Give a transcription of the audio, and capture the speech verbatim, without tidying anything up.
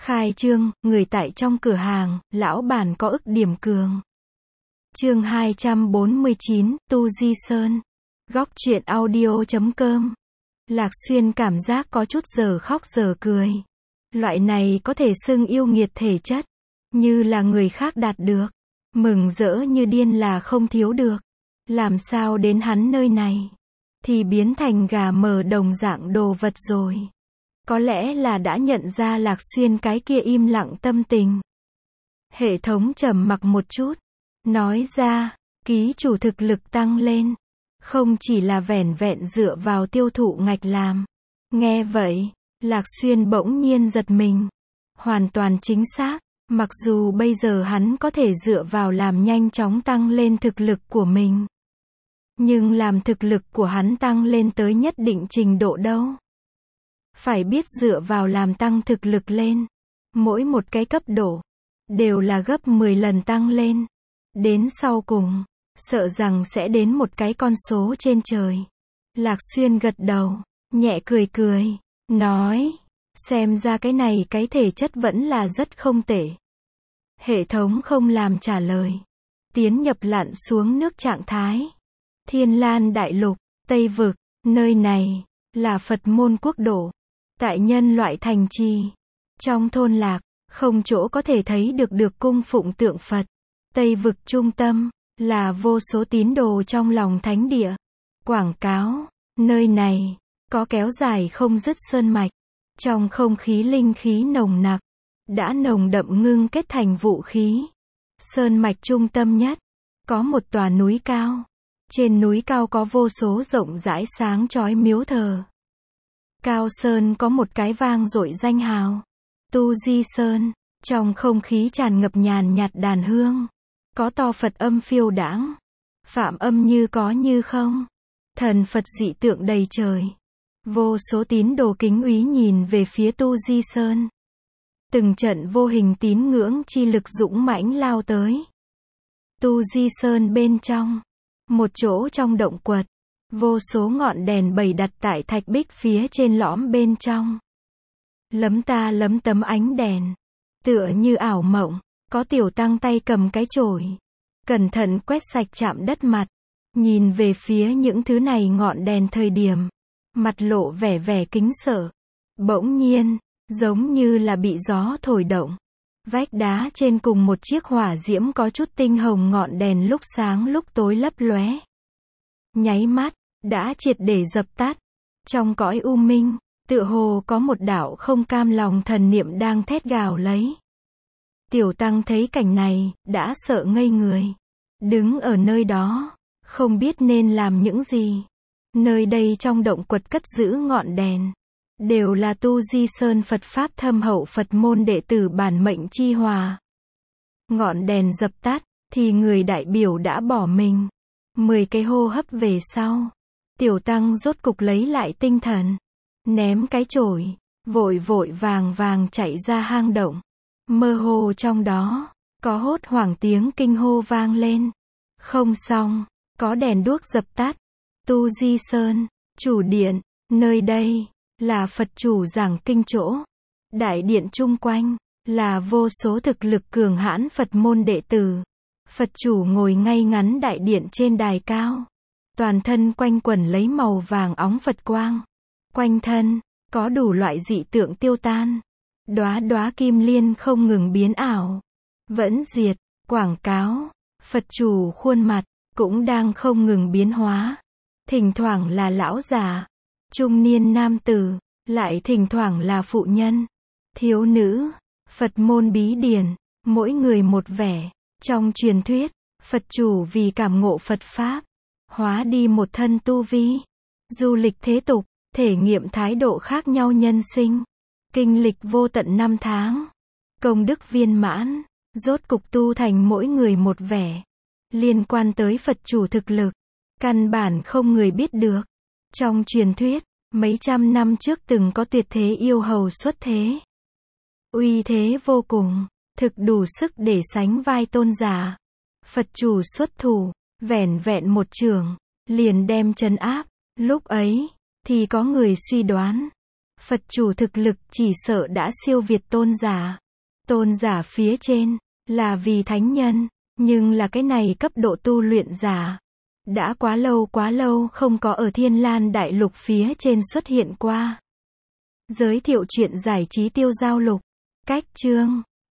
Khai trương, người tại trong cửa hàng, lão bản có ức điểm cường. Chương hai trăm bốn mươi chín, Tu Di Sơn. Góc truyện audio chấm com. Lạc Xuyên cảm giác có chút giờ khóc giờ cười. Loại này có thể xưng yêu nghiệt thể chất, như là người khác đạt được, mừng rỡ như điên là không thiếu được. Làm sao đến hắn nơi này, thì biến thành gà mờ đồng dạng đồ vật rồi. Có lẽ là đã nhận ra Lạc Xuyên cái kia im lặng tâm tình. Hệ thống trầm mặc một chút, nói ra, ký chủ thực lực tăng lên, không chỉ là vẻn vẹn dựa vào tiêu thụ ngạch làm. Nghe vậy, Lạc Xuyên bỗng nhiên giật mình. Hoàn toàn chính xác, mặc dù bây giờ hắn có thể dựa vào làm nhanh chóng tăng lên thực lực của mình. Nhưng làm thực lực của hắn tăng lên tới nhất định trình độ đâu. Phải biết dựa vào làm tăng thực lực lên, mỗi một cái cấp độ, đều là gấp mười lần tăng lên. Đến sau cùng, sợ rằng sẽ đến một cái con số trên trời. Lạc Xuyên gật đầu, nhẹ cười cười, nói, xem ra cái này cái thể chất vẫn là rất không tệ. Hệ thống không làm trả lời. Tiến nhập lặn xuống nước trạng thái. Thiên Lan Đại Lục, Tây Vực, nơi này, là Phật môn quốc độ. Tại nhân loại thành trì, trong thôn lạc, không chỗ có thể thấy được được cung phụng tượng Phật. Tây Vực trung tâm, là vô số tín đồ trong lòng thánh địa. Quảng cáo, nơi này, có kéo dài không dứt sơn mạch. Trong không khí linh khí nồng nặc, đã nồng đậm ngưng kết thành vũ khí. Sơn mạch trung tâm nhất, có một tòa núi cao. Trên núi cao có vô số rộng rãi sáng chói miếu thờ. Cao Sơn có một cái vang dội danh hào. Tu Di Sơn, trong không khí tràn ngập nhàn nhạt đàn hương. Có to Phật âm phiêu đãng. Phạm âm như có như không. Thần Phật dị tượng đầy trời. Vô số tín đồ kính úy nhìn về phía Tu Di Sơn. Từng trận vô hình tín ngưỡng chi lực dũng mãnh lao tới. Tu Di Sơn bên trong, một chỗ trong động quật, vô số ngọn đèn bày đặt tại thạch bích phía trên lõm bên trong. Lấm ta lấm tấm ánh đèn, tựa như ảo mộng, có tiểu tăng tay cầm cái chổi, cẩn thận quét sạch chạm đất mặt, nhìn về phía những thứ này ngọn đèn thời điểm, mặt lộ vẻ vẻ kính sợ. Bỗng nhiên, giống như là bị gió thổi động. Vách đá trên cùng một chiếc hỏa diễm có chút tinh hồng ngọn đèn lúc sáng lúc tối lấp lóe. Nháy mắt, đã triệt để dập tắt. Trong cõi u minh, tựa hồ có một đạo không cam lòng thần niệm đang thét gào lấy. Tiểu tăng thấy cảnh này, đã sợ ngây người. Đứng ở nơi đó, không biết nên làm những gì. Nơi đây trong động quật cất giữ ngọn đèn. Đều là Tu Di Sơn Phật Pháp thâm hậu Phật môn đệ tử bản mệnh chi hòa. Ngọn đèn dập tắt, thì người đại biểu đã bỏ mình. Mười cái hô hấp về sau, tiểu tăng rốt cục lấy lại tinh thần. Ném cái chổi, vội vội vàng vàng chạy ra hang động. Mơ hồ trong đó, có hốt hoảng tiếng kinh hô vang lên. Không xong, có đèn đuốc dập tắt. Tu Di Sơn, chủ điện, nơi đây là Phật chủ giảng kinh chỗ. Đại điện chung quanh, là vô số thực lực cường hãn Phật môn đệ tử. Phật chủ ngồi ngay ngắn đại điện trên đài cao. Toàn thân quanh quẩn lấy màu vàng óng Phật quang. Quanh thân, có đủ loại dị tượng tiêu tan. Đóa đóa kim liên không ngừng biến ảo. Vẫn diệt, quảng cáo. Phật chủ khuôn mặt, cũng đang không ngừng biến hóa. Thỉnh thoảng là lão già, trung niên nam tử, lại thỉnh thoảng là phụ nhân, thiếu nữ. Phật môn bí điển, mỗi người một vẻ. Trong truyền thuyết, Phật chủ vì cảm ngộ Phật Pháp, hóa đi một thân tu vi, du lịch thế tục, thể nghiệm thái độ khác nhau nhân sinh, kinh lịch vô tận năm tháng, công đức viên mãn, rốt cục tu thành mỗi người một vẻ. Liên quan tới Phật chủ thực lực, căn bản không người biết được. Trong truyền thuyết, mấy trăm năm trước từng có tuyệt thế yêu hầu xuất thế. Uy thế vô cùng, thực đủ sức để sánh vai tôn giả. Phật chủ xuất thủ, vẻn vẹn một chưởng, liền đem trấn áp. Lúc ấy, thì có người suy đoán, Phật chủ thực lực chỉ sợ đã siêu việt tôn giả. Tôn giả phía trên, là vì thánh nhân, nhưng là cái này cấp độ tu luyện giả. Đã quá lâu quá lâu không có ở Thiên Lan Đại Lục phía trên xuất hiện qua. Giới thiệu chuyện giải trí tiêu giao lục. Cách chương.